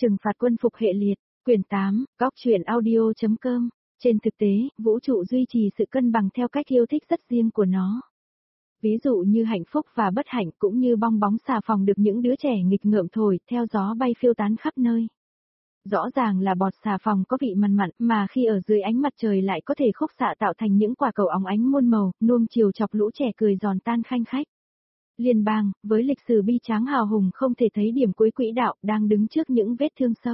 Trừng phạt quân phục hệ liệt, quyển 8, góc truyện audio.com. Trên thực tế, vũ trụ duy trì sự cân bằng theo cách yêu thích rất riêng của nó. Ví dụ như hạnh phúc và bất hạnh cũng như bong bóng xà phòng được những đứa trẻ nghịch ngợm thổi theo gió bay phiêu tán khắp nơi. Rõ ràng là bọt xà phòng có vị mặn mặn mà khi ở dưới ánh mặt trời lại có thể khúc xạ tạo thành những quả cầu óng ánh muôn màu, nuông chiều chọc lũ trẻ cười giòn tan khanh khách. Liên bang, với lịch sử bi tráng hào hùng không thể thấy điểm cuối quỹ đạo, đang đứng trước những vết thương sâu.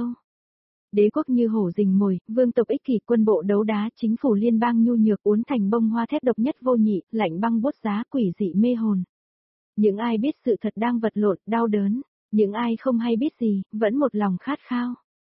Đế quốc như hổ rình mồi, vương tộc ích kỷ, quân bộ đấu đá, chính phủ liên bang nhu nhược uốn thành bông hoa thép độc nhất vô nhị, lạnh băng bút giá, quỷ dị mê hồn. Những ai biết sự thật đang vật lộn, đau đớn, những ai không hay biết gì, vẫn một lòng khát khao.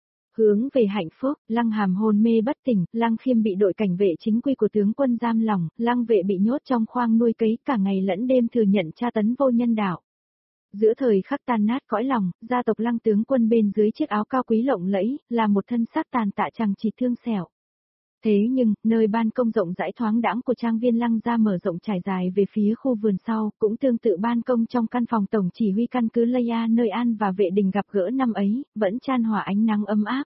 Hướng về hạnh phúc, Lăng Hàm hôn mê bất tỉnh, Lăng Khiêm bị đội cảnh vệ chính quy của tướng quân giam lỏng, Lăng Vệ bị nhốt trong khoang nuôi cấy cả ngày lẫn đêm thừa nhận tra tấn vô nhân đạo. Giữa thời khắc tan nát cõi lòng, gia tộc Lăng tướng quân bên dưới chiếc áo cao quý lộng lẫy, là một thân xác tàn tạ chẳng chỉ thương sẹo. Thế nhưng, nơi ban công rộng rãi thoáng đãng của trang viên Lăng gia mở rộng trải dài về phía khu vườn sau, cũng tương tự ban công trong căn phòng tổng chỉ huy căn cứ Leia nơi An và Vệ Đình gặp gỡ năm ấy, vẫn chan hòa ánh nắng ấm áp.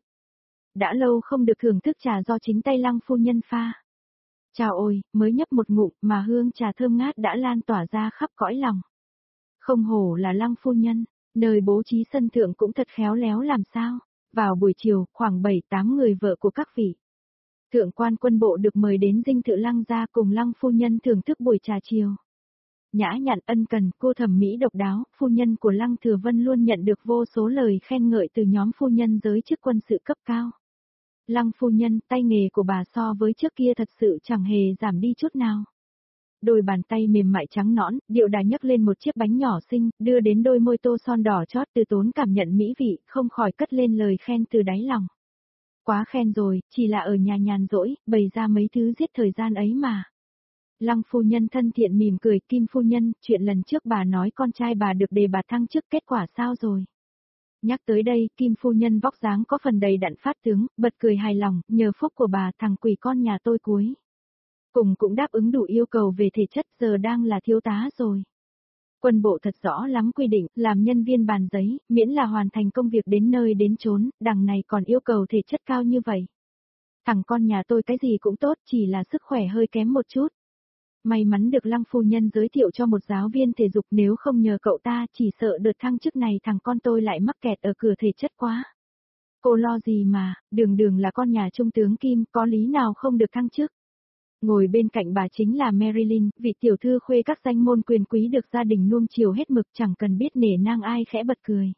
Đã lâu không được thưởng thức trà do chính tay Lăng phu nhân pha. Chào ôi, mới nhấp một ngụm mà hương trà thơm ngát đã lan tỏa ra khắp cõi lòng. Không hổ là Lăng phu nhân, nơi bố trí sân thượng cũng thật khéo léo làm sao. Vào buổi chiều, khoảng 7-8 người vợ của các vị thượng quan quân bộ được mời đến dinh thự Lăng gia cùng Lăng phu nhân thưởng thức buổi trà chiều. Nhã nhặn ân cần, cô thẩm mỹ độc đáo, phu nhân của Lăng Thừa Vân luôn nhận được vô số lời khen ngợi từ nhóm phu nhân giới chức quân sự cấp cao. Lăng phu nhân, tay nghề của bà so với trước kia thật sự chẳng hề giảm đi chút nào. Đôi bàn tay mềm mại trắng nõn, điệu đà nhấc lên một chiếc bánh nhỏ xinh, đưa đến đôi môi tô son đỏ chót từ tốn cảm nhận mỹ vị, không khỏi cất lên lời khen từ đáy lòng. Quá khen rồi, chỉ là ở nhà nhàn rỗi, bày ra mấy thứ giết thời gian ấy mà. Lăng phu nhân thân thiện mỉm cười, Kim phu nhân, chuyện lần trước bà nói con trai bà được đề bạt thăng chức, kết quả sao rồi? Nhắc tới đây, Kim phu nhân vóc dáng có phần đầy đặn phát tướng, bật cười hài lòng, nhờ phúc của bà thằng quỷ con nhà tôi cuối cùng cũng đáp ứng đủ yêu cầu về thể chất, giờ đang là thiếu tá rồi. Quân bộ thật rõ lắm quy định, làm nhân viên bàn giấy, miễn là hoàn thành công việc đến nơi đến chốn, đằng này còn yêu cầu thể chất cao như vậy. Thằng con nhà tôi cái gì cũng tốt, chỉ là sức khỏe hơi kém một chút. May mắn được Lăng phu nhân giới thiệu cho một giáo viên thể dục, nếu không nhờ cậu ta, chỉ sợ đợt thăng chức này thằng con tôi lại mắc kẹt ở cửa thể chất quá. Cô lo gì mà, đường đường là con nhà trung tướng Kim, có lý nào không được thăng chức. Ngồi bên cạnh bà chính là Marilyn, vị tiểu thư khuê các danh môn quyền quý được gia đình nuông chiều hết mực, chẳng cần biết nể nang ai, khẽ bật cười.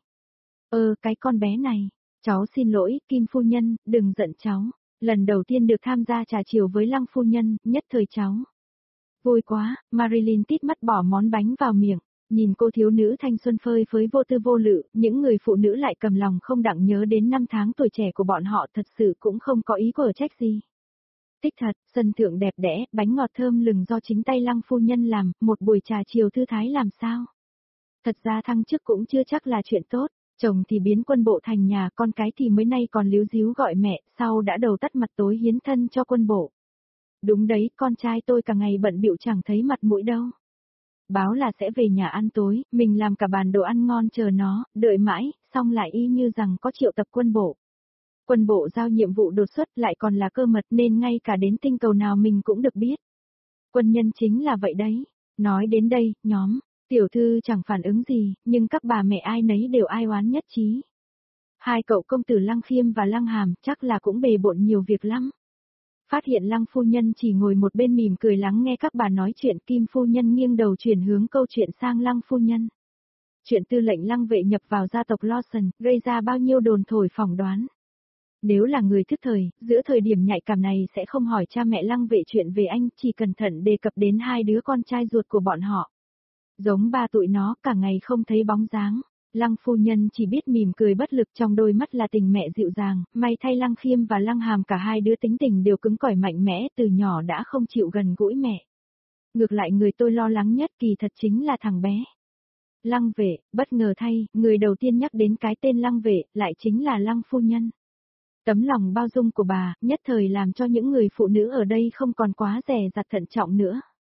Cái con bé này, cháu xin lỗi, Kim phu nhân, đừng giận cháu. Lần đầu tiên được tham gia trà chiều với Lăng phu nhân, nhất thời cháu vui quá. Marilyn tít mắt bỏ món bánh vào miệng, nhìn cô thiếu nữ thanh xuân phơi phới vô tư vô lự, những người phụ nữ lại cầm lòng không đặng nhớ đến năm tháng tuổi trẻ của bọn họ, thật sự cũng không có ý của trách gì. Thích thật, sân thượng đẹp đẽ, bánh ngọt thơm lừng do chính tay Lăng phu nhân làm, một buổi trà chiều thư thái làm sao. Thật ra thăng chức cũng chưa chắc là chuyện tốt, chồng thì biến quân bộ thành nhà, con cái thì mới nay còn líu díu gọi mẹ, sau đã đầu tắt mặt tối hiến thân cho quân bộ. Đúng đấy, con trai tôi cả ngày bận bịu chẳng thấy mặt mũi đâu. Báo là sẽ về nhà ăn tối, mình làm cả bàn đồ ăn ngon chờ nó, đợi mãi, xong lại y như rằng có triệu tập quân bộ. Quân bộ giao nhiệm vụ đột xuất lại còn là cơ mật nên ngay cả đến tinh cầu nào mình cũng được biết. Quân nhân chính là vậy đấy. Nói đến đây, nhóm tiểu thư chẳng phản ứng gì, nhưng các bà mẹ ai nấy đều ai oán nhất trí. Hai cậu công tử Lăng Khiêm và Lăng Hàm chắc là cũng bề bộn nhiều việc lắm. Phát hiện Lăng phu nhân chỉ ngồi một bên mỉm cười lắng nghe các bà nói chuyện, Kim phu nhân nghiêng đầu chuyển hướng câu chuyện sang Lăng phu nhân. Chuyện tư lệnh Lăng Vệ nhập vào gia tộc Lawson, gây ra bao nhiêu đồn thổi phỏng đoán. Nếu là người thức thời, giữa thời điểm nhạy cảm này sẽ không hỏi cha mẹ Lăng Vệ chuyện về anh, chỉ cẩn thận đề cập đến hai đứa con trai ruột của bọn họ. Giống ba tụi nó, cả ngày không thấy bóng dáng. Lăng phu nhân chỉ biết mỉm cười bất lực, trong đôi mắt là tình mẹ dịu dàng, may thay Lăng Khiêm và Lăng Hàm cả hai đứa tính tình đều cứng cỏi mạnh mẽ, từ nhỏ đã không chịu gần gũi mẹ. Ngược lại người tôi lo lắng nhất kỳ thật chính là thằng bé. Lăng Vệ, bất ngờ thay, người đầu tiên nhắc đến cái tên Lăng Vệ, lại chính là Lăng phu nhân. Tấm lòng bao dung của bà, nhất thời làm cho những người phụ nữ ở đây không còn quá dè dặt thận trọng nữa.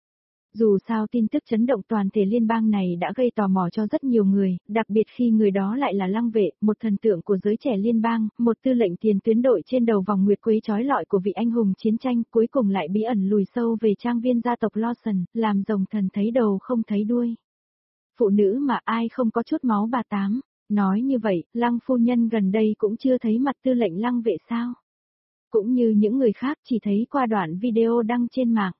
Dù sao tin tức chấn động toàn thể liên bang này đã gây tò mò cho rất nhiều người, đặc biệt khi người đó lại là Lăng Vệ, một thần tượng của giới trẻ liên bang, một tư lệnh tiền tuyến đội trên đầu vòng nguyệt quế trói lọi của vị anh hùng chiến tranh, cuối cùng lại bí ẩn lùi sâu về trang viên gia tộc Lawson, làm rồng thần thấy đầu không thấy đuôi. Phụ nữ mà ai không có chút máu bà tám. Nói như vậy, Lăng phu nhân gần đây cũng chưa thấy mặt tư lệnh Lăng Vệ sao? Cũng như những người khác chỉ thấy qua đoạn video đăng trên mạng.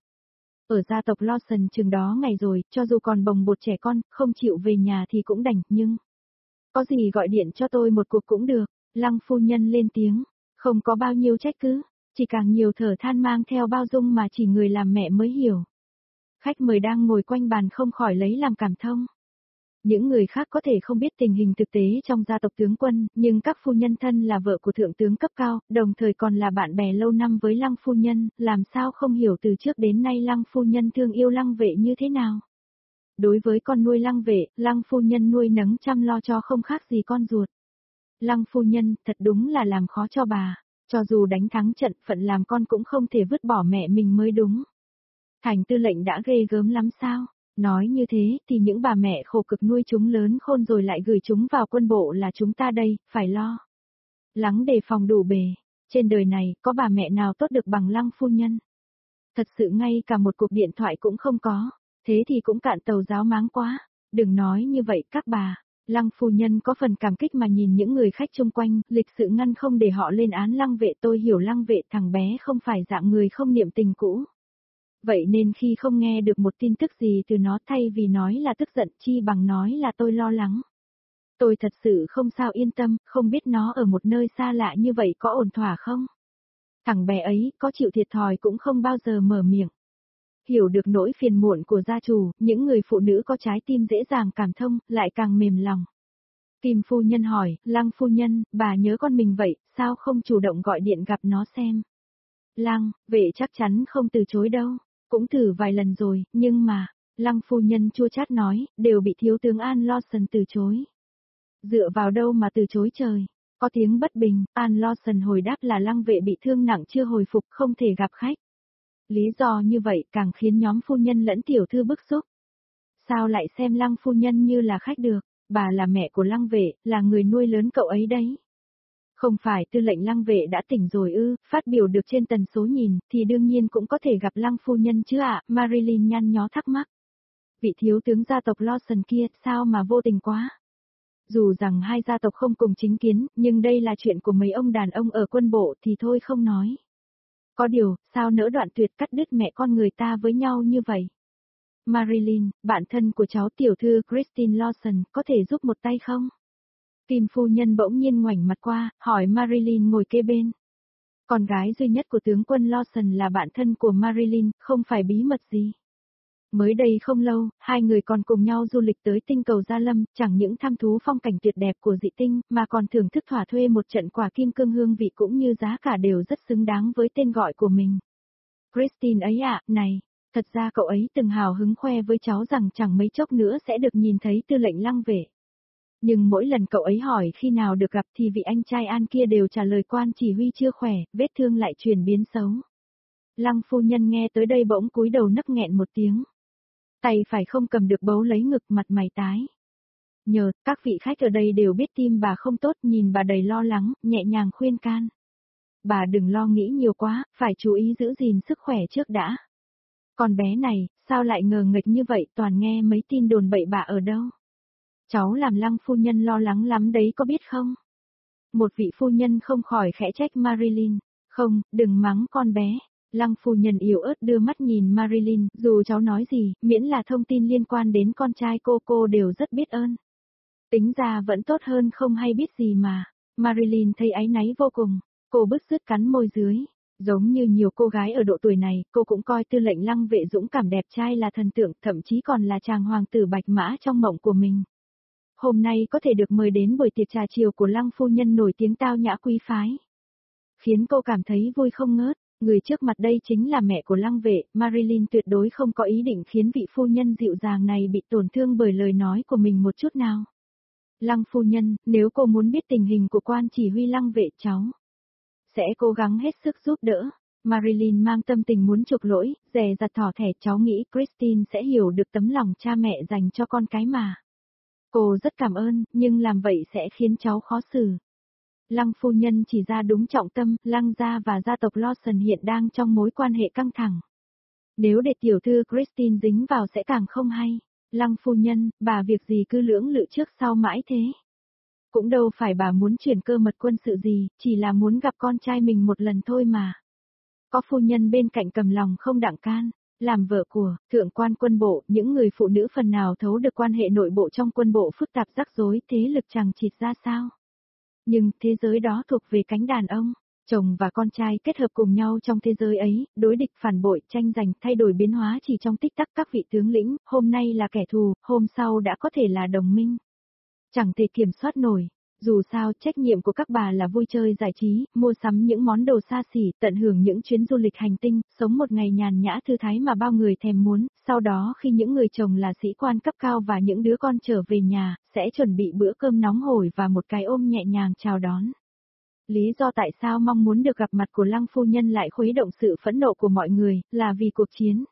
Ở gia tộc Lawson chừng đó ngày rồi, cho dù còn bồng bột trẻ con, không chịu về nhà thì cũng đành, nhưng... Có gì gọi điện cho tôi một cuộc cũng được, Lăng phu nhân lên tiếng, không có bao nhiêu trách cứ, chỉ càng nhiều thở than mang theo bao dung mà chỉ người làm mẹ mới hiểu. Khách mời đang ngồi quanh bàn không khỏi lấy làm cảm thông. Những người khác có thể không biết tình hình thực tế trong gia tộc tướng quân, nhưng các phu nhân thân là vợ của thượng tướng cấp cao, đồng thời còn là bạn bè lâu năm với Lăng phu nhân, làm sao không hiểu từ trước đến nay Lăng phu nhân thương yêu Lăng Vệ như thế nào. Đối với con nuôi Lăng Vệ, Lăng phu nhân nuôi nấng chăm lo cho không khác gì con ruột. Lăng phu nhân, thật đúng là làm khó cho bà, cho dù đánh thắng trận phận làm con cũng không thể vứt bỏ mẹ mình mới đúng. Thành tư lệnh đã ghê gớm lắm sao? Nói như thế thì những bà mẹ khổ cực nuôi chúng lớn khôn rồi lại gửi chúng vào quân bộ là chúng ta đây, phải lo. Lắng đề phòng đủ bề. Trên đời này có bà mẹ nào tốt được bằng Lăng phu nhân. Thật sự ngay cả một cuộc điện thoại cũng không có. Thế thì cũng cạn tàu giáo máng quá. Đừng nói như vậy các bà. Lăng phu nhân có phần cảm kích mà nhìn những người khách chung quanh, lịch sự ngăn không để họ lên án Lăng Vệ. Tôi hiểu Lăng Vệ thằng bé không phải dạng người không niệm tình cũ. Vậy nên khi không nghe được một tin tức gì từ nó thay vì nói là tức giận chi bằng nói là tôi lo lắng. Tôi thật sự không sao yên tâm, không biết nó ở một nơi xa lạ như vậy có ổn thỏa không? Thằng bé ấy có chịu thiệt thòi cũng không bao giờ mở miệng. Hiểu được nỗi phiền muộn của gia chủ, những người phụ nữ có trái tim dễ dàng cảm thông, lại càng mềm lòng. Kim phu nhân hỏi, Lăng phu nhân, bà nhớ con mình vậy, sao không chủ động gọi điện gặp nó xem? Lăng, Vệ chắc chắn không từ chối đâu. Cũng thử vài lần rồi, nhưng mà, Lăng phu nhân chua chát nói, đều bị thiếu tướng An Lawson từ chối. Dựa vào đâu mà từ chối trời? Có tiếng bất bình, An Lawson hồi đáp là Lăng Vệ bị thương nặng chưa hồi phục không thể gặp khách. Lý do như vậy càng khiến nhóm phu nhân lẫn tiểu thư bức xúc. Sao lại xem Lăng phu nhân như là khách được, bà là mẹ của Lăng Vệ, là người nuôi lớn cậu ấy đấy. Không phải tư lệnh Lăng Vệ đã tỉnh rồi ư, phát biểu được trên tần số nhìn, thì đương nhiên cũng có thể gặp Lăng phu nhân chứ ạ, Marilyn nhăn nhó thắc mắc. Vị thiếu tướng gia tộc Lawson kia, sao mà vô tình quá. Dù rằng hai gia tộc không cùng chính kiến, nhưng đây là chuyện của mấy ông đàn ông ở quân bộ thì thôi không nói. Có điều, sao nỡ đoạn tuyệt cắt đứt mẹ con người ta với nhau như vậy? Marilyn, bạn thân của cháu tiểu thư Christine Lawson, có thể giúp một tay không? Kim phu nhân bỗng nhiên ngoảnh mặt qua, hỏi Marilyn ngồi kế bên. Con gái duy nhất của tướng quân Lawson là bạn thân của Marilyn, không phải bí mật gì. Mới đây không lâu, hai người còn cùng nhau du lịch tới tinh cầu Gia Lâm, chẳng những thăm thú phong cảnh tuyệt đẹp của dị tinh, mà còn thưởng thức thỏa thuê một trận quả kim cương hương vị cũng như giá cả đều rất xứng đáng với tên gọi của mình. Christine ấy ạ, này, thật ra cậu ấy từng hào hứng khoe với cháu rằng chẳng mấy chốc nữa sẽ được nhìn thấy tư lệnh Lăng Vệ. Nhưng mỗi lần cậu ấy hỏi khi nào được gặp thì vị anh trai An kia đều trả lời quan chỉ huy chưa khỏe, vết thương lại chuyển biến xấu. Lăng phu nhân nghe tới đây bỗng cúi đầu nấc nghẹn một tiếng. Tay phải không cầm được bấu lấy ngực, mặt mày tái. Nhờ, các vị khách ở đây đều biết tim bà không tốt, nhìn bà đầy lo lắng, nhẹ nhàng khuyên can. Bà đừng lo nghĩ nhiều quá, phải chú ý giữ gìn sức khỏe trước đã. Con bé này, sao lại ngờ nghịch như vậy, toàn nghe mấy tin đồn bậy bạ ở đâu. Cháu làm Lăng phu nhân lo lắng lắm đấy có biết không? Một vị phu nhân không khỏi khẽ trách Marilyn. Không, đừng mắng con bé. Lăng phu nhân yếu ớt đưa mắt nhìn Marilyn, dù cháu nói gì, miễn là thông tin liên quan đến con trai cô đều rất biết ơn. Tính ra vẫn tốt hơn không hay biết gì mà. Marilyn thấy áy náy vô cùng, cô bứt rứt cắn môi dưới. Giống như nhiều cô gái ở độ tuổi này, cô cũng coi tư lệnh Lăng Vệ dũng cảm đẹp trai là thần tượng, thậm chí còn là chàng hoàng tử bạch mã trong mộng của mình. Hôm nay có thể được mời đến buổi tiệc trà chiều của Lăng phu nhân nổi tiếng tao nhã quý phái. Khiến cô cảm thấy vui không ngớt, người trước mặt đây chính là mẹ của Lăng Vệ, Marilyn tuyệt đối không có ý định khiến vị phu nhân dịu dàng này bị tổn thương bởi lời nói của mình một chút nào. Lăng phu nhân, nếu cô muốn biết tình hình của quan chỉ huy Lăng Vệ cháu sẽ cố gắng hết sức giúp đỡ. Marilyn mang tâm tình muốn chuộc lỗi, dè dặt thỏ thẻ, cháu nghĩ Christine sẽ hiểu được tấm lòng cha mẹ dành cho con cái mà. Cô rất cảm ơn, nhưng làm vậy sẽ khiến cháu khó xử. Lăng phu nhân chỉ ra đúng trọng tâm, Lăng gia và gia tộc Lawson hiện đang trong mối quan hệ căng thẳng. Nếu để tiểu thư Christine dính vào sẽ càng không hay. Lăng phu nhân, bà việc gì cứ lưỡng lự trước sau mãi thế? Cũng đâu phải bà muốn chuyển cơ mật quân sự gì, chỉ là muốn gặp con trai mình một lần thôi mà. Có phu nhân bên cạnh cầm lòng không đặng can. Làm vợ của thượng quan quân bộ, những người phụ nữ phần nào thấu được quan hệ nội bộ trong quân bộ phức tạp rắc rối thế lực chằng chịt ra sao? Nhưng thế giới đó thuộc về cánh đàn ông, chồng và con trai kết hợp cùng nhau trong thế giới ấy, đối địch phản bội, tranh giành, thay đổi biến hóa chỉ trong tích tắc các vị tướng lĩnh, hôm nay là kẻ thù, hôm sau đã có thể là đồng minh. Chẳng thể kiểm soát nổi. Dù sao, trách nhiệm của các bà là vui chơi giải trí, mua sắm những món đồ xa xỉ, tận hưởng những chuyến du lịch hành tinh, sống một ngày nhàn nhã thư thái mà bao người thèm muốn, sau đó khi những người chồng là sĩ quan cấp cao và những đứa con trở về nhà, sẽ chuẩn bị bữa cơm nóng hổi và một cái ôm nhẹ nhàng chào đón. Lý do tại sao mong muốn được gặp mặt của Lăng phu nhân lại khuấy động sự phẫn nộ của mọi người, là vì cuộc chiến.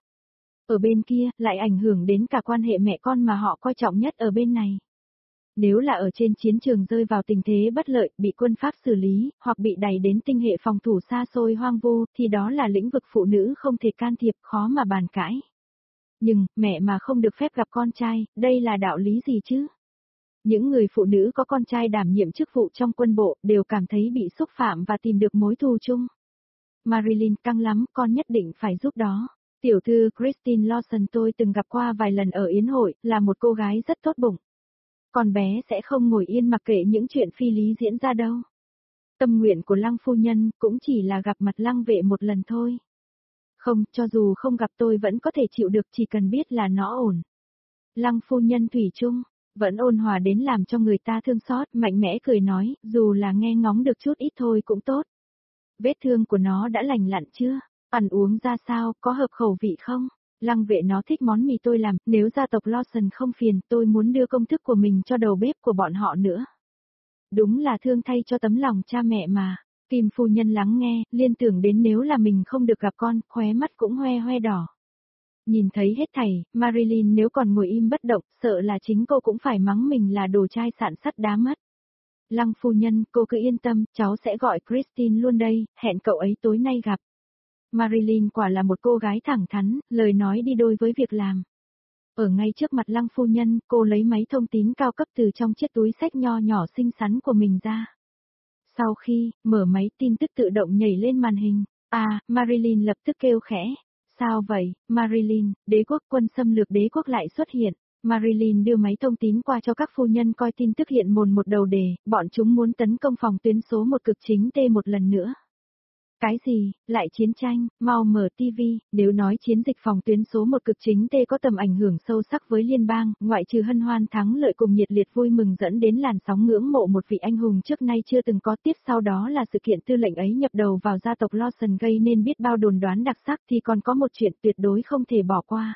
Ở bên kia, lại ảnh hưởng đến cả quan hệ mẹ con mà họ coi trọng nhất ở bên này. Nếu là ở trên chiến trường rơi vào tình thế bất lợi, bị quân Pháp xử lý, hoặc bị đẩy đến tinh hệ phòng thủ xa xôi hoang vu, thì đó là lĩnh vực phụ nữ không thể can thiệp, khó mà bàn cãi. Nhưng, mẹ mà không được phép gặp con trai, đây là đạo lý gì chứ? Những người phụ nữ có con trai đảm nhiệm chức vụ trong quân bộ, đều cảm thấy bị xúc phạm và tìm được mối thù chung. Marilyn, căng lắm, con nhất định phải giúp đó. Tiểu thư Christine Lawson tôi từng gặp qua vài lần ở yến hội, là một cô gái rất tốt bụng. Con bé sẽ không ngồi yên mặc kệ những chuyện phi lý diễn ra đâu. Tâm nguyện của Lăng phu nhân cũng chỉ là gặp mặt Lăng vệ một lần thôi. Không, cho dù không gặp tôi vẫn có thể chịu được, chỉ cần biết là nó ổn. Lăng phu nhân thủy chung, vẫn ôn hòa đến làm cho người ta thương xót, mạnh mẽ cười nói, dù là nghe ngóng được chút ít thôi cũng tốt. Vết thương của nó đã lành lặn chưa? Ăn uống ra sao, có hợp khẩu vị không? Lăng vệ nó thích món mì tôi làm, nếu gia tộc Lawson không phiền, tôi muốn đưa công thức của mình cho đầu bếp của bọn họ nữa. Đúng là thương thay cho tấm lòng cha mẹ mà. Kim phu nhân lắng nghe, liên tưởng đến nếu là mình không được gặp con, khóe mắt cũng hoe hoe đỏ. Nhìn thấy hết thảy, Marilyn nếu còn ngồi im bất động, sợ là chính cô cũng phải mắng mình là đồ chai sạn sắt đá mất. Lăng phu nhân, cô cứ yên tâm, cháu sẽ gọi Christine luôn đây, hẹn cậu ấy tối nay gặp. Marilyn quả là một cô gái thẳng thắn, lời nói đi đôi với việc làm. Ở ngay trước mặt Lăng phu nhân, cô lấy máy thông tín cao cấp từ trong chiếc túi xách nho nhỏ xinh xắn của mình ra. Sau khi mở máy, tin tức tự động nhảy lên màn hình. Marilyn lập tức kêu khẽ. Sao vậy, Marilyn, đế quốc quân xâm lược đế quốc lại xuất hiện. Marilyn đưa máy thông tín qua cho các phu nhân coi tin tức hiện mồn một đầu đề, bọn chúng muốn tấn công phòng tuyến số 1 cực chính T một lần nữa. Cái gì, lại chiến tranh, mau mở TV, nếu nói chiến dịch phòng tuyến số 1 cực chính T có tầm ảnh hưởng sâu sắc với liên bang, ngoại trừ hân hoan thắng lợi cùng nhiệt liệt vui mừng dẫn đến làn sóng ngưỡng mộ một vị anh hùng trước nay chưa từng có, tiếp sau đó là sự kiện tư lệnh ấy nhập đầu vào gia tộc Lawson gây nên biết bao đồn đoán đặc sắc, thì còn có một chuyện tuyệt đối không thể bỏ qua.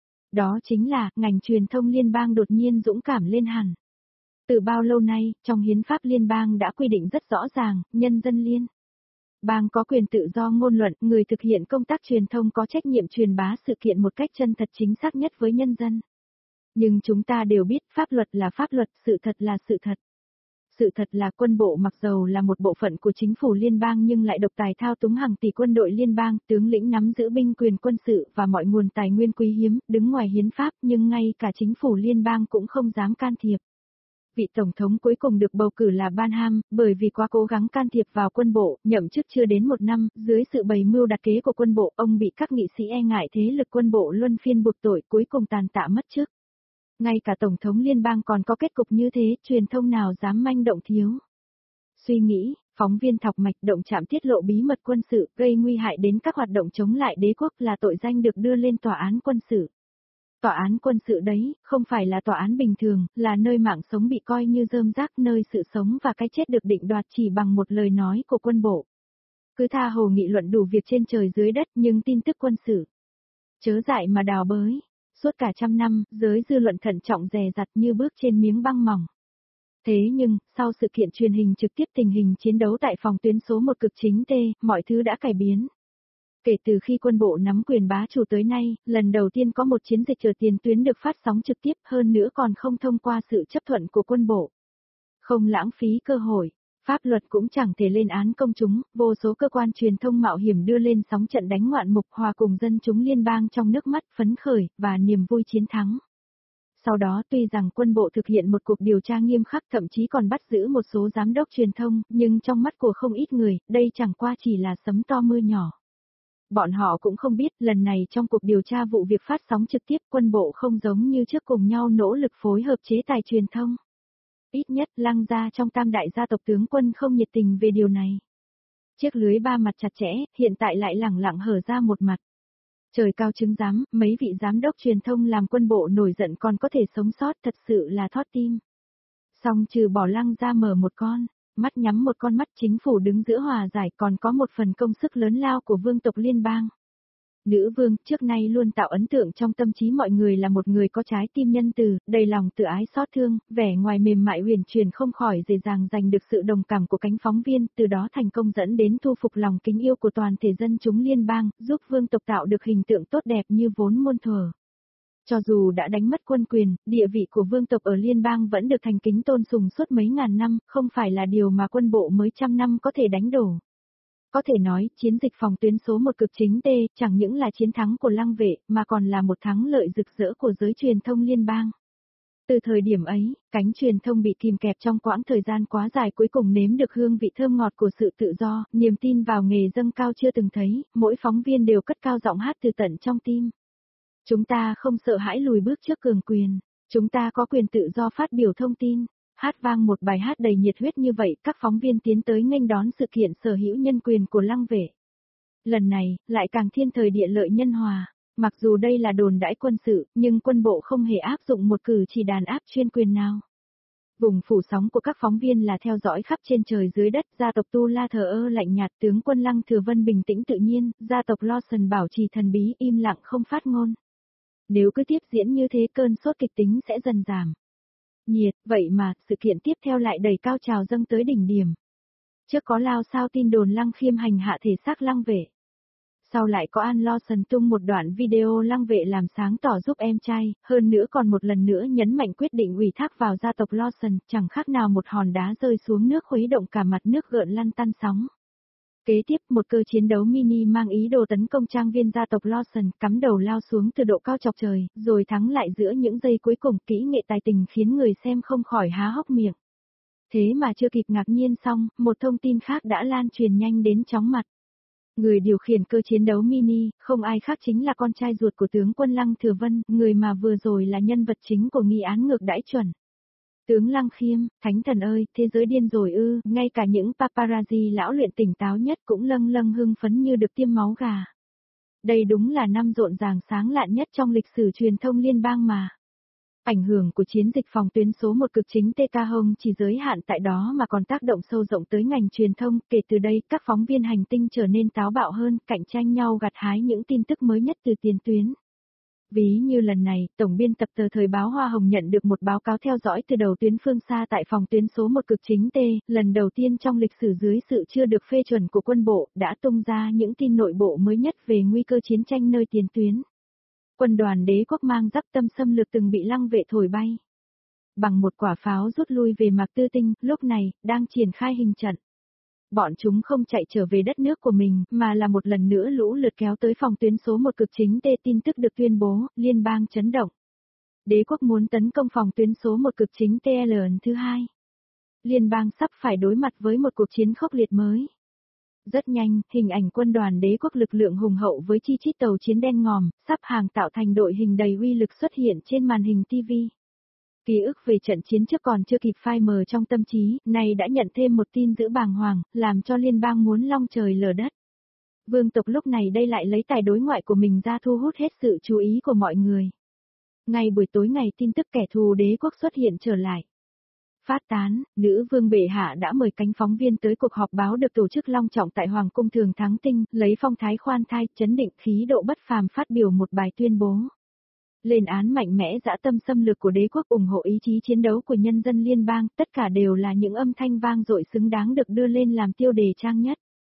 Đó chính là, ngành truyền thông liên bang đột nhiên dũng cảm lên hẳn. Từ bao lâu nay, trong hiến pháp liên bang đã quy định rất rõ ràng, nhân dân liên bang có quyền tự do ngôn luận, người thực hiện công tác truyền thông có trách nhiệm truyền bá sự kiện một cách chân thật chính xác nhất với nhân dân. Nhưng chúng ta đều biết, pháp luật là pháp luật, sự thật là sự thật. Sự thật là quân bộ mặc dầu là một bộ phận của chính phủ liên bang nhưng lại độc tài thao túng hàng tỷ quân đội liên bang, tướng lĩnh nắm giữ binh quyền quân sự và mọi nguồn tài nguyên quý hiếm, đứng ngoài hiến pháp, nhưng ngay cả chính phủ liên bang cũng không dám can thiệp. Vị tổng thống cuối cùng được bầu cử là Banham, bởi vì quá cố gắng can thiệp vào quân bộ, nhậm chức chưa đến một năm, dưới sự bày mưu đặt kế của quân bộ, ông bị các nghị sĩ e ngại thế lực quân bộ luân phiên buộc tội, cuối cùng tàn tạ mất chức. Ngay cả tổng thống liên bang còn có kết cục như thế, truyền thông nào dám manh động thiếu. Suy nghĩ, phóng viên thọc mạch động chạm tiết lộ bí mật quân sự, gây nguy hại đến các hoạt động chống lại đế quốc là tội danh được đưa lên tòa án quân sự. Tòa án quân sự đấy, không phải là tòa án bình thường, là nơi mạng sống bị coi như rơm rác, nơi sự sống và cái chết được định đoạt chỉ bằng một lời nói của quân bộ. Cứ tha hồ nghị luận đủ việc trên trời dưới đất, nhưng tin tức quân sự chớ dại mà đào bới. Suốt cả trăm năm, giới dư luận thận trọng dè dặt như bước trên miếng băng mỏng. Thế nhưng, sau sự kiện truyền hình trực tiếp tình hình chiến đấu tại phòng tuyến số 1 cực chính T, mọi thứ đã cải biến. Kể từ khi quân bộ nắm quyền bá chủ tới nay, lần đầu tiên có một chiến dịch ở tiền tuyến được phát sóng trực tiếp, hơn nữa còn không thông qua sự chấp thuận của quân bộ. Không lãng phí cơ hội, pháp luật cũng chẳng thể lên án công chúng, vô số cơ quan truyền thông mạo hiểm đưa lên sóng trận đánh ngoạn mục hòa cùng dân chúng liên bang trong nước mắt phấn khởi, và niềm vui chiến thắng. Sau đó tuy rằng quân bộ thực hiện một cuộc điều tra nghiêm khắc thậm chí còn bắt giữ một số giám đốc truyền thông, nhưng trong mắt của không ít người, đây chẳng qua chỉ là sấm to mưa nhỏ. Bọn họ cũng không biết, lần này trong cuộc điều tra vụ việc phát sóng trực tiếp, quân bộ không giống như trước cùng nhau nỗ lực phối hợp chế tài truyền thông. Ít nhất Lăng gia trong tam đại gia tộc tướng quân không nhiệt tình về điều này. Chiếc lưới ba mặt chặt chẽ, hiện tại lại lẳng lặng hở ra một mặt. Trời cao chứng giám, mấy vị giám đốc truyền thông làm quân bộ nổi giận còn có thể sống sót, thật sự là thót tim. Song trừ bỏ Lăng gia mở một con, mắt nhắm một con mắt, chính phủ đứng giữa hòa giải, còn có một phần công sức lớn lao của vương tộc liên bang. Nữ vương trước nay luôn tạo ấn tượng trong tâm trí mọi người là một người có trái tim nhân từ, đầy lòng tự ái xót thương, vẻ ngoài mềm mại huyền truyền không khỏi dễ dàng giành được sự đồng cảm của cánh phóng viên, từ đó thành công dẫn đến thu phục lòng kính yêu của toàn thể dân chúng liên bang, giúp vương tộc tạo được hình tượng tốt đẹp như vốn muôn thuở. Cho dù đã đánh mất quân quyền, địa vị của vương tộc ở liên bang vẫn được thành kính tôn sùng suốt mấy ngàn năm, không phải là điều mà quân bộ mới trăm năm có thể đánh đổ. Có thể nói, chiến dịch phòng tuyến số 1 cực chính T, chẳng những là chiến thắng của Lăng vệ, mà còn là một thắng lợi rực rỡ của giới truyền thông liên bang. Từ thời điểm ấy, cánh truyền thông bị kìm kẹp trong quãng thời gian quá dài cuối cùng nếm được hương vị thơm ngọt của sự tự do, niềm tin vào nghề dâng cao chưa từng thấy, mỗi phóng viên đều cất cao giọng hát từ tận trong tim. Chúng ta không sợ hãi lùi bước trước cường quyền, chúng ta có quyền tự do phát biểu thông tin. Hát vang một bài hát đầy nhiệt huyết như vậy, các phóng viên tiến tới nghênh đón sự kiện sở hữu nhân quyền của Lăng vệ. Lần này, lại càng thiên thời địa lợi nhân hòa. Mặc dù đây là đồn đãi quân sự, nhưng quân bộ không hề áp dụng một cử chỉ đàn áp chuyên quyền nào. Vùng phủ sóng của các phóng viên là theo dõi khắp trên trời dưới đất, gia tộc Tu La thờ ơ lạnh nhạt, tướng quân Lăng Thừa Vân bình tĩnh tự nhiên, gia tộc Lawson bảo trì thần bí im lặng không phát ngôn. Nếu cứ tiếp diễn như thế cơn sốt kịch tính sẽ dần giảm. Nhiệt, vậy mà, sự kiện tiếp theo lại đầy cao trào dâng tới đỉnh điểm. Trước có lao sao tin đồn Lăng Khiêm hành hạ thể xác Lăng vệ. Sau lại có An Lawson tung một đoạn video Lăng vệ làm sáng tỏ giúp em trai, hơn nữa còn một lần nữa nhấn mạnh quyết định ủy thác vào gia tộc Lawson, chẳng khác nào một hòn đá rơi xuống nước khuấy động cả mặt nước gợn lăn tăn sóng. Kế tiếp, một cơ chiến đấu mini mang ý đồ tấn công trang viên gia tộc Lawson, cắm đầu lao xuống từ độ cao chọc trời, rồi thắng lại giữa những giây cuối cùng, kỹ nghệ tài tình khiến người xem không khỏi há hốc miệng. Thế mà chưa kịp ngạc nhiên xong, một thông tin khác đã lan truyền nhanh đến chóng mặt. Người điều khiển cơ chiến đấu mini, không ai khác chính là con trai ruột của tướng quân Lăng Thừa Vân, người mà vừa rồi là nhân vật chính của nghi án ngược đãi chuẩn. Tướng Lăng Khiêm, thánh thần ơi, thế giới điên rồi ư, ngay cả những paparazzi lão luyện tỉnh táo nhất cũng lâng lâng hưng phấn như được tiêm máu gà. Đây đúng là năm rộn ràng sáng lạn nhất trong lịch sử truyền thông liên bang mà. Ảnh hưởng của chiến dịch phòng tuyến số 1 cực chính TK Hồng chỉ giới hạn tại đó mà còn tác động sâu rộng tới ngành truyền thông, kể từ đây các phóng viên hành tinh trở nên táo bạo hơn, cạnh tranh nhau gặt hái những tin tức mới nhất từ tiền tuyến. Ví như lần này, Tổng biên tập tờ Thời báo Hoa Hồng nhận được một báo cáo theo dõi từ đầu tuyến phương xa tại phòng tuyến số 1 cực chính T, lần đầu tiên trong lịch sử dưới sự chưa được phê chuẩn của quân bộ, đã tung ra những tin nội bộ mới nhất về nguy cơ chiến tranh nơi tiền tuyến. Quân đoàn đế quốc mang dắc tâm xâm lược từng bị Lăng vệ thổi bay. Bằng một quả pháo rút lui về Mạc Tư Tinh, lúc này, đang triển khai hình trận. Bọn chúng không chạy trở về đất nước của mình, mà là một lần nữa lũ lượt kéo tới phòng tuyến số 1 cực chính T. Tin tức được tuyên bố, liên bang chấn động. Đế quốc muốn tấn công phòng tuyến số 1 cực chính TL thứ hai. Liên bang sắp phải đối mặt với một cuộc chiến khốc liệt mới. Rất nhanh, hình ảnh quân đoàn đế quốc lực lượng hùng hậu với chi chít tàu chiến đen ngòm, sắp hàng tạo thành đội hình đầy uy lực xuất hiện trên màn hình TV. Ký ức về trận chiến trước còn chưa kịp phai mờ trong tâm trí, nay đã nhận thêm một tin dữ bàng hoàng, làm cho liên bang muốn long trời lở đất. Vương tộc lúc này đây lại lấy tài đối ngoại của mình ra thu hút hết sự chú ý của mọi người. Ngay buổi tối ngày tin tức kẻ thù đế quốc xuất hiện trở lại. Phát tán, nữ vương bệ hạ đã mời cánh phóng viên tới cuộc họp báo được tổ chức long trọng tại Hoàng cung Thường Thắng Tinh, lấy phong thái khoan thai, chấn định khí độ bất phàm phát biểu một bài tuyên bố. Lên án mạnh mẽ dã tâm xâm lược của đế quốc, ủng hộ ý chí chiến đấu của nhân dân liên bang, tất cả đều là những âm thanh vang dội xứng đáng được đưa lên làm tiêu đề trang nhất.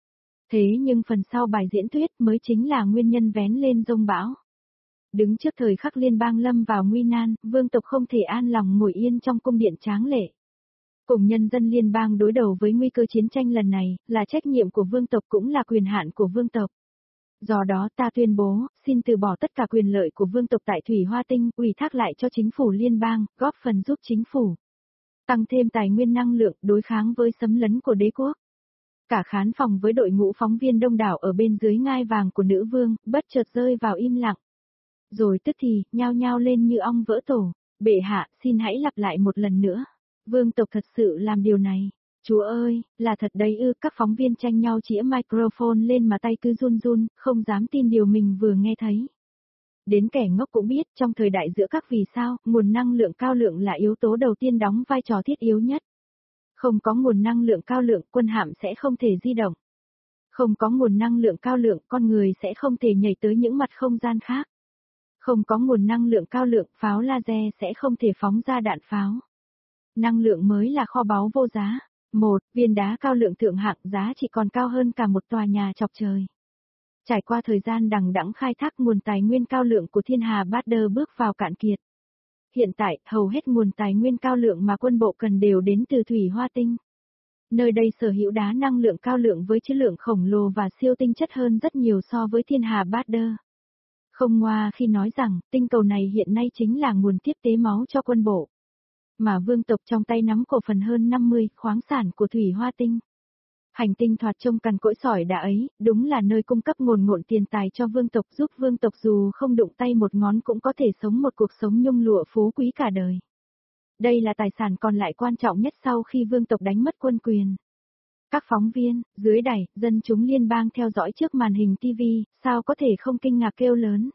Thế nhưng phần sau bài diễn thuyết mới chính là nguyên nhân vén lên dông bão. Đứng trước thời khắc liên bang lâm vào nguy nan, vương tộc không thể an lòng ngồi yên trong cung điện tráng lệ. Cùng nhân dân liên bang đối đầu với nguy cơ chiến tranh lần này, là trách nhiệm của vương tộc cũng là quyền hạn của vương tộc. Do đó ta tuyên bố, xin từ bỏ tất cả quyền lợi của vương tộc tại Thủy Hoa Tinh, ủy thác lại cho chính phủ liên bang, góp phần giúp chính phủ tăng thêm tài nguyên năng lượng đối kháng với xâm lấn của đế quốc. Cả khán phòng với đội ngũ phóng viên đông đảo ở bên dưới ngai vàng của nữ vương, bất chợt rơi vào im lặng. Rồi tức thì, nhao nhao lên như ong vỡ tổ. Bệ hạ, xin hãy lặp lại một lần nữa. Vương tộc thật sự làm điều này. Chúa ơi, là thật đấy ư, các phóng viên tranh nhau chĩa microphone lên mà tay cứ run run, không dám tin điều mình vừa nghe thấy. Đến kẻ ngốc cũng biết, trong thời đại giữa các vì sao, nguồn năng lượng cao lượng là yếu tố đầu tiên đóng vai trò thiết yếu nhất. Không có nguồn năng lượng cao lượng, quân hạm sẽ không thể di động. Không có nguồn năng lượng cao lượng, con người sẽ không thể nhảy tới những mặt không gian khác. Không có nguồn năng lượng cao lượng, pháo laser sẽ không thể phóng ra đạn pháo. Năng lượng mới là kho báu vô giá. Một viên đá cao lượng thượng hạng giá trị còn cao hơn cả một tòa nhà chọc trời. Trải qua thời gian đằng đẵng khai thác nguồn tài nguyên cao lượng của thiên hà Bader bước vào cạn kiệt. Hiện tại, hầu hết nguồn tài nguyên cao lượng mà quân bộ cần đều đến từ Thủy Hoa Tinh. Nơi đây sở hữu đá năng lượng cao lượng với chất lượng khổng lồ và siêu tinh chất hơn rất nhiều so với thiên hà Bader. Không ngoa khi nói rằng, tinh cầu này hiện nay chính là nguồn tiếp tế máu cho quân bộ. Mà vương tộc trong tay nắm cổ phần hơn 50 khoáng sản của Thủy Hoa Tinh. Hành tinh thoạt trông cằn cỗi sỏi đá ấy, đúng là nơi cung cấp nguồn ngộn tiền tài cho vương tộc, giúp vương tộc dù không đụng tay một ngón cũng có thể sống một cuộc sống nhung lụa phú quý cả đời. Đây là tài sản còn lại quan trọng nhất sau khi vương tộc đánh mất quân quyền. Các phóng viên, dưới đài, dân chúng liên bang theo dõi trước màn hình TV, sao có thể không kinh ngạc kêu lớn?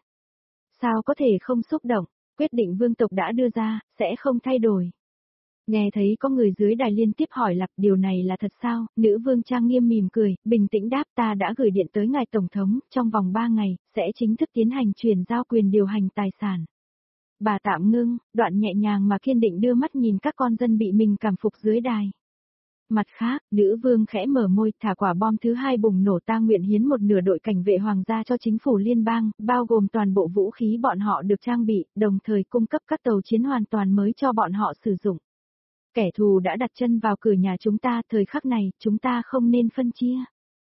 Sao có thể không xúc động? Quyết định vương tộc đã đưa ra, sẽ không thay đổi. Nghe thấy có người dưới đài liên tiếp hỏi lặp điều này là thật sao, nữ vương trang nghiêm mỉm cười, bình tĩnh đáp ta đã gửi điện tới ngài Tổng thống, trong vòng 3 ngày, sẽ chính thức tiến hành chuyển giao quyền điều hành tài sản. Bà tạm ngưng, đoạn nhẹ nhàng mà kiên định đưa mắt nhìn các con dân bị mình cảm phục dưới đài. Mặt khác, nữ vương khẽ mở môi, thả quả bom thứ 2 bùng nổ, ta nguyện hiến một nửa đội cảnh vệ hoàng gia cho chính phủ liên bang, bao gồm toàn bộ vũ khí bọn họ được trang bị, đồng thời cung cấp các tàu chiến hoàn toàn mới cho bọn họ sử dụng. Kẻ thù đã đặt chân vào cửa nhà chúng ta, thời khắc này, chúng ta không nên phân chia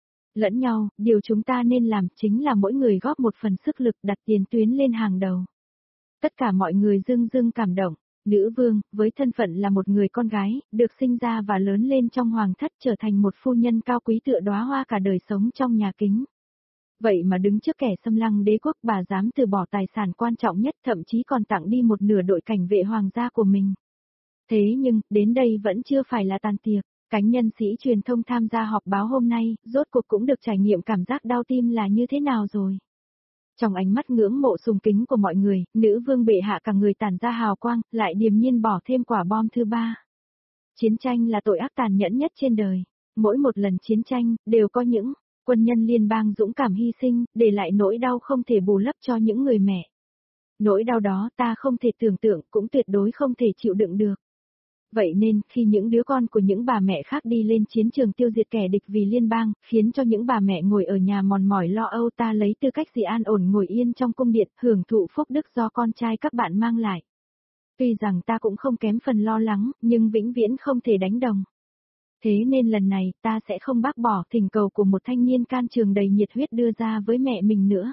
lẫn nhau, điều chúng ta nên làm chính là mỗi người góp một phần sức lực đặt tiền tuyến lên hàng đầu. Tất cả mọi người dưng dưng cảm động. Nữ vương, với thân phận là một người con gái, được sinh ra và lớn lên trong hoàng thất, trở thành một phu nhân cao quý tựa đóa hoa cả đời sống trong nhà kính. Vậy mà đứng trước kẻ xâm lăng đế quốc, bà dám từ bỏ tài sản quan trọng nhất, thậm chí còn tặng đi một nửa đội cảnh vệ hoàng gia của mình. Thế nhưng, đến đây vẫn chưa phải là tàn tiệc. Cánh nhân sĩ truyền thông tham gia họp báo hôm nay, rốt cuộc cũng được trải nghiệm cảm giác đau tim là như thế nào rồi. Trong ánh mắt ngưỡng mộ sùng kính của mọi người, nữ vương bệ hạ cả người tản ra hào quang, lại điềm nhiên bỏ thêm quả bom thứ 3. Chiến tranh là tội ác tàn nhẫn nhất trên đời. Mỗi một lần chiến tranh, đều có những quân nhân liên bang dũng cảm hy sinh, để lại nỗi đau không thể bù lấp cho những người mẹ. Nỗi đau đó ta không thể tưởng tượng, cũng tuyệt đối không thể chịu đựng được. Vậy nên, khi những đứa con của những bà mẹ khác đi lên chiến trường tiêu diệt kẻ địch vì liên bang, khiến cho những bà mẹ ngồi ở nhà mòn mỏi lo âu, ta lấy tư cách gì an ổn ngồi yên trong cung điện, hưởng thụ phúc đức do con trai các bạn mang lại. Tuy rằng ta cũng không kém phần lo lắng, nhưng vĩnh viễn không thể đánh đồng. Thế nên lần này, ta sẽ không bác bỏ thỉnh cầu của một thanh niên can trường đầy nhiệt huyết đưa ra với mẹ mình nữa.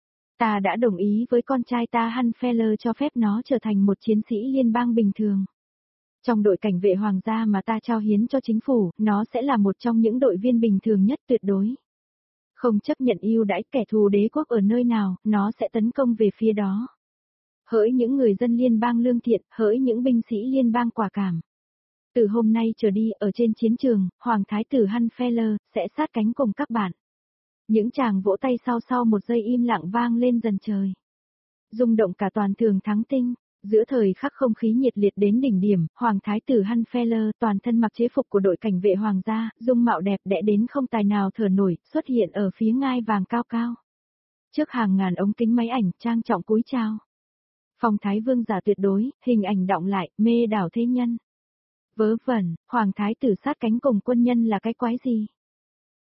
Ta đã đồng ý với con trai ta Hanfeller cho phép nó trở thành một chiến sĩ liên bang bình thường. Trong đội cảnh vệ hoàng gia mà ta trao hiến cho chính phủ, nó sẽ là một trong những đội viên bình thường nhất tuyệt đối. Không chấp nhận ưu đãi kẻ thù đế quốc ở nơi nào, nó sẽ tấn công về phía đó. Hỡi những người dân liên bang lương thiện, hỡi những binh sĩ liên bang quả cảm. Từ hôm nay trở đi, ở trên chiến trường, Hoàng Thái tử Hanfeller sẽ sát cánh cùng các bạn. Những chàng vỗ tay sau một giây im lặng vang lên dần trời. Rung động cả toàn thường thắng tinh. Giữa thời khắc không khí nhiệt liệt đến đỉnh điểm, Hoàng Thái tử Hanfeller toàn thân mặc chế phục của đội cảnh vệ hoàng gia, dung mạo đẹp đẽ đến không tài nào thở nổi, xuất hiện ở phía ngai vàng cao cao. Trước hàng ngàn ống kính máy ảnh, trang trọng cúi chào. Phong thái vương giả tuyệt đối, hình ảnh đọng lại, mê đảo thế nhân. Vớ vẩn, Hoàng Thái tử sát cánh cùng quân nhân là cái quái gì?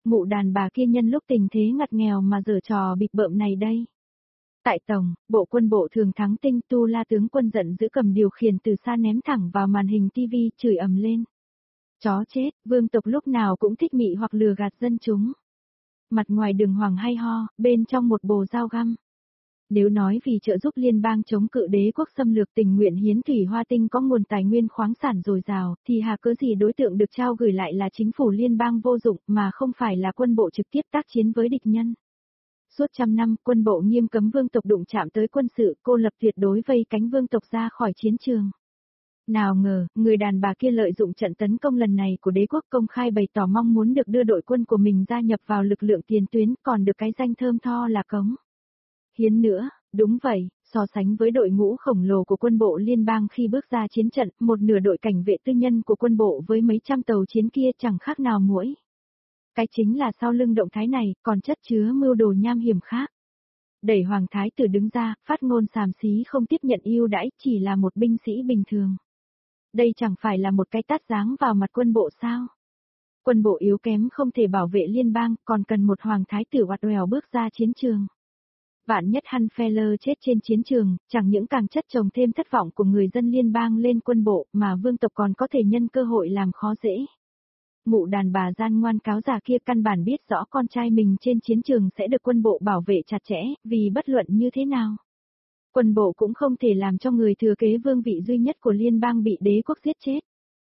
Mụ đàn bà kia nhân lúc tình thế ngặt nghèo mà giở trò bịp bợm này đây. Tại tổng, bộ quân bộ thường thắng tinh Tu La tướng quân giận dữ cầm điều khiển từ xa ném thẳng vào màn hình tivi chửi ầm lên. Chó chết, vương tộc lúc nào cũng thích mị hoặc lừa gạt dân chúng. Mặt ngoài đường hoàng hay ho, bên trong một bồ dao găm. Nếu nói vì trợ giúp liên bang chống cự đế quốc xâm lược tình nguyện hiến thủy hoa tinh có nguồn tài nguyên khoáng sản dồi dào, thì hà cớ gì đối tượng được trao gửi lại là chính phủ liên bang vô dụng mà không phải là quân bộ trực tiếp tác chiến với địch nhân. Suốt trăm năm, quân bộ nghiêm cấm vương tộc đụng chạm tới quân sự, cô lập tuyệt đối vây cánh vương tộc ra khỏi chiến trường. Nào ngờ, người đàn bà kia lợi dụng trận tấn công lần này của đế quốc công khai bày tỏ mong muốn được đưa đội quân của mình gia nhập vào lực lượng tiền tuyến, còn được cái danh thơm tho là cống hiến nữa. Đúng vậy, so sánh với đội ngũ khổng lồ của quân bộ liên bang khi bước ra chiến trận, một nửa đội cảnh vệ tư nhân của quân bộ với mấy trăm tàu chiến kia chẳng khác nào muỗi. Cái chính là sau lưng động thái này, còn chất chứa mưu đồ nham hiểm khác. Đẩy Hoàng Thái tử đứng ra, phát ngôn xàm xí không tiếp nhận ưu đãi, chỉ là một binh sĩ bình thường. Đây chẳng phải là một cái tát giáng vào mặt quân bộ sao? Quân bộ yếu kém không thể bảo vệ liên bang, còn cần một Hoàng Thái tử oặt oẻo bước ra chiến trường. Vạn nhất Hanfeller chết trên chiến trường, chẳng những càng chất chồng thêm thất vọng của người dân liên bang lên quân bộ, mà vương tộc còn có thể nhân cơ hội làm khó dễ. Mụ đàn bà gian ngoan cáo già kia căn bản biết rõ con trai mình trên chiến trường sẽ được quân bộ bảo vệ chặt chẽ, vì bất luận như thế nào. Quân bộ cũng không thể làm cho người thừa kế vương vị duy nhất của liên bang bị đế quốc giết chết.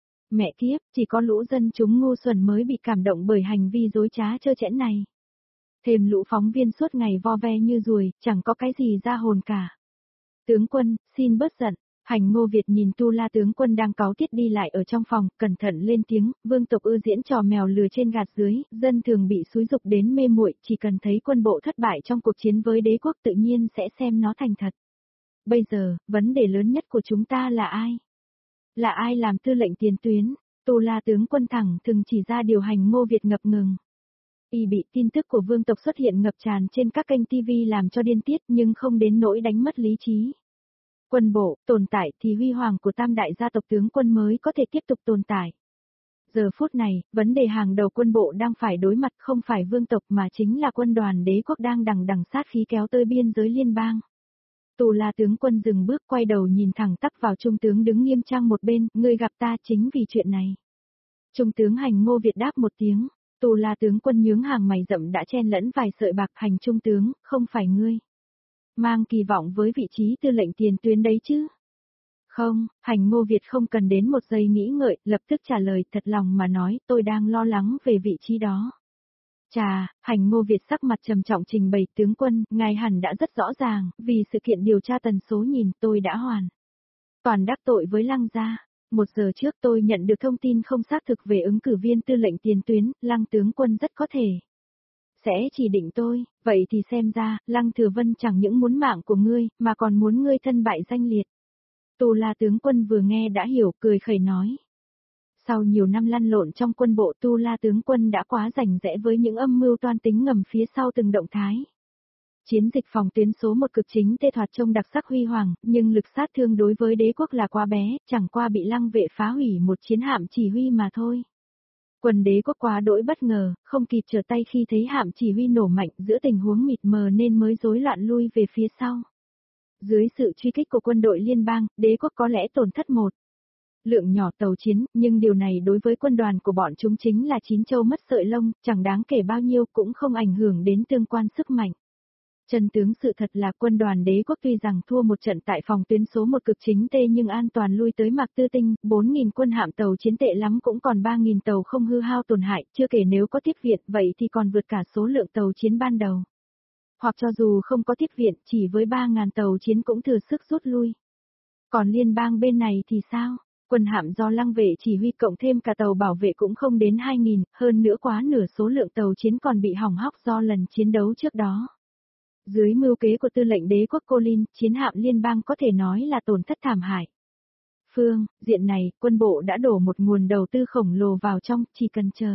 Mẹ kiếp, chỉ có lũ dân chúng ngu xuẩn mới bị cảm động bởi hành vi dối trá trơ trẽn này. Thêm lũ phóng viên suốt ngày vo ve như ruồi, chẳng có cái gì ra hồn cả. Tướng quân, xin bớt giận. Hành Ngô Việt nhìn Tu La tướng quân đang cáu tiết đi lại ở trong phòng, cẩn thận lên tiếng, vương tộc ưa diễn trò mèo lừa trên gạt dưới, dân thường bị xúi dục đến mê muội, chỉ cần thấy quân bộ thất bại trong cuộc chiến với đế quốc tự nhiên sẽ xem nó thành thật. Bây giờ, vấn đề lớn nhất của chúng ta là ai? Là ai làm tư lệnh tiền tuyến? Tu La tướng quân thẳng thừng chỉ ra điều Hành Ngô Việt ngập ngừng. Y bị tin tức của vương tộc xuất hiện ngập tràn trên các kênh TV làm cho điên tiết nhưng không đến nỗi đánh mất lý trí. Quân bộ, tồn tại thì huy hoàng của tam đại gia tộc tướng quân mới có thể tiếp tục tồn tại. Giờ phút này, vấn đề hàng đầu quân bộ đang phải đối mặt không phải vương tộc mà chính là quân đoàn đế quốc đang đằng đằng sát khí kéo tới biên giới liên bang. Tu La tướng quân dừng bước quay đầu nhìn thẳng tắp vào trung tướng đứng nghiêm trang một bên, ngươi gặp ta chính vì chuyện này. Trung tướng Hành Ngô Việt đáp một tiếng, Tu La tướng quân nhướng hàng mày rậm đã chen lẫn vài sợi bạc. Hành trung tướng, không phải ngươi mang kỳ vọng với vị trí tư lệnh tiền tuyến đấy chứ? Không, Hành Ngô Việt không cần đến một giây nghĩ ngợi, lập tức trả lời thật lòng mà nói, tôi đang lo lắng về vị trí đó. Chà, Hành Ngô Việt sắc mặt trầm trọng trình bày, tướng quân, ngài hẳn đã rất rõ ràng, vì sự kiện điều tra tần số nhìn tôi đã hoàn toàn đắc tội với Lăng gia. 1 giờ trước tôi nhận được thông tin không xác thực về ứng cử viên tư lệnh tiền tuyến, Lăng tướng quân rất có thể sẽ chỉ định tôi, vậy thì xem ra, Lăng Thừa Vân chẳng những muốn mạng của ngươi, mà còn muốn ngươi thân bại danh liệt. Tu La tướng quân vừa nghe đã hiểu, cười khẩy nói. Sau nhiều năm lăn lộn trong quân bộ, Tu La tướng quân đã quá rành rẽ với những âm mưu toan tính ngầm phía sau từng động thái. Chiến dịch phòng tuyến số 1 cực chính tê thoạt trông đặc sắc huy hoàng, nhưng lực sát thương đối với đế quốc là quá bé, chẳng qua bị Lăng vệ phá hủy một chiến hạm chỉ huy mà thôi. Quân đế quốc quá đỗi bất ngờ, không kịp trở tay khi thấy hạm chỉ huy nổ mạnh giữa tình huống mịt mờ nên mới rối loạn lui về phía sau. Dưới sự truy kích của quân đội liên bang, đế quốc có lẽ tổn thất một lượng nhỏ tàu chiến, nhưng điều này đối với quân đoàn của bọn chúng chính là chín châu mất sợi lông, chẳng đáng kể bao nhiêu cũng không ảnh hưởng đến tương quan sức mạnh. Chân tướng sự thật là quân đoàn đế quốc tuy rằng thua một trận tại phòng tuyến số 1 cực chính tê nhưng an toàn lui tới Mạc Tư Tinh, 4.000 quân hạm tàu chiến tệ lắm cũng còn 3.000 tàu không hư hao tổn hại, chưa kể nếu có tiếp viện vậy thì còn vượt cả số lượng tàu chiến ban đầu. Hoặc cho dù không có tiếp viện, chỉ với 3.000 tàu chiến cũng thừa sức rút lui. Còn liên bang bên này thì sao? Quân hạm do Lăng vệ chỉ huy cộng thêm cả tàu bảo vệ cũng không đến 2.000, hơn nữa quá nửa số lượng tàu chiến còn bị hỏng hóc do lần chiến đấu trước đó. Dưới mưu kế của tư lệnh đế quốc Colin, chiến hạm liên bang có thể nói là tổn thất thảm hại. Phương diện này, quân bộ đã đổ một nguồn đầu tư khổng lồ vào trong, chỉ cần chờ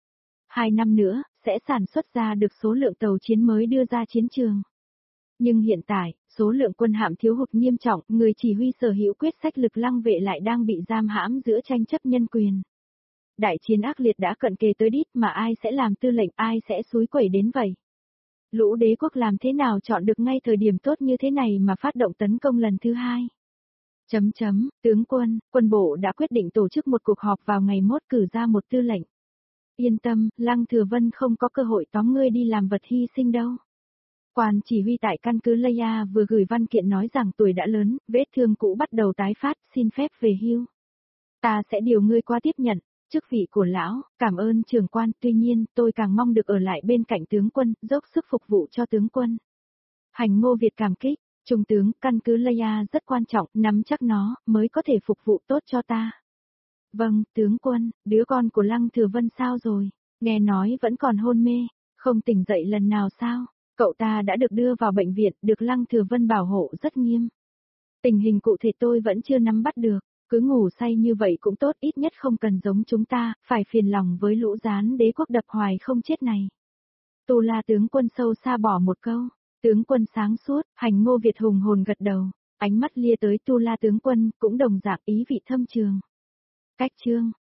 2 năm nữa, sẽ sản xuất ra được số lượng tàu chiến mới đưa ra chiến trường. Nhưng hiện tại, số lượng quân hạm thiếu hụt nghiêm trọng, người chỉ huy sở hữu quyết sách lực Lăng vệ lại đang bị giam hãm giữa tranh chấp nhân quyền. đại chiến ác liệt đã cận kề tới đít mà ai sẽ làm tư lệnh, ai sẽ xúi quẩy đến vậy. Lũ đế quốc làm thế nào chọn được ngay thời điểm tốt như thế này mà phát động tấn công lần thứ hai. Tướng quân bộ đã quyết định tổ chức một cuộc họp vào ngày mốt cử ra một tư lệnh. Yên tâm, Lăng Thừa Vân không có cơ hội tóm ngươi đi làm vật hy sinh đâu. Quan chỉ huy tại căn cứ Leia vừa gửi văn kiện nói rằng tuổi đã lớn, vết thương cũ bắt đầu tái phát, xin phép về hưu. Ta sẽ điều ngươi qua tiếp nhận chức vị của lão, cảm ơn trưởng quan, tuy nhiên, tôi càng mong được ở lại bên cạnh tướng quân, dốc sức phục vụ cho tướng quân. Hành Ngô Việt cảm kích, trung tướng, căn cứ Leia rất quan trọng, nắm chắc nó, mới có thể phục vụ tốt cho ta. Vâng, tướng quân, đứa con của Lăng Thừa Vân sao rồi? Nghe nói vẫn còn hôn mê, không tỉnh dậy lần nào sao? Cậu ta đã được đưa vào bệnh viện, được Lăng Thừa Vân bảo hộ rất nghiêm. Tình hình cụ thể tôi vẫn chưa nắm bắt được, cứ ngủ say như vậy cũng tốt, ít nhất không cần giống chúng ta, phải phiền lòng với lũ gián đế quốc đập hoài không chết này. Tu La tướng quân sâu xa bỏ một câu, tướng quân sáng suốt, Hành Ngô Việt hùng hồn gật đầu, ánh mắt lia tới Tu La tướng quân, cũng đồng dạng ý vị thâm trường. Cách chương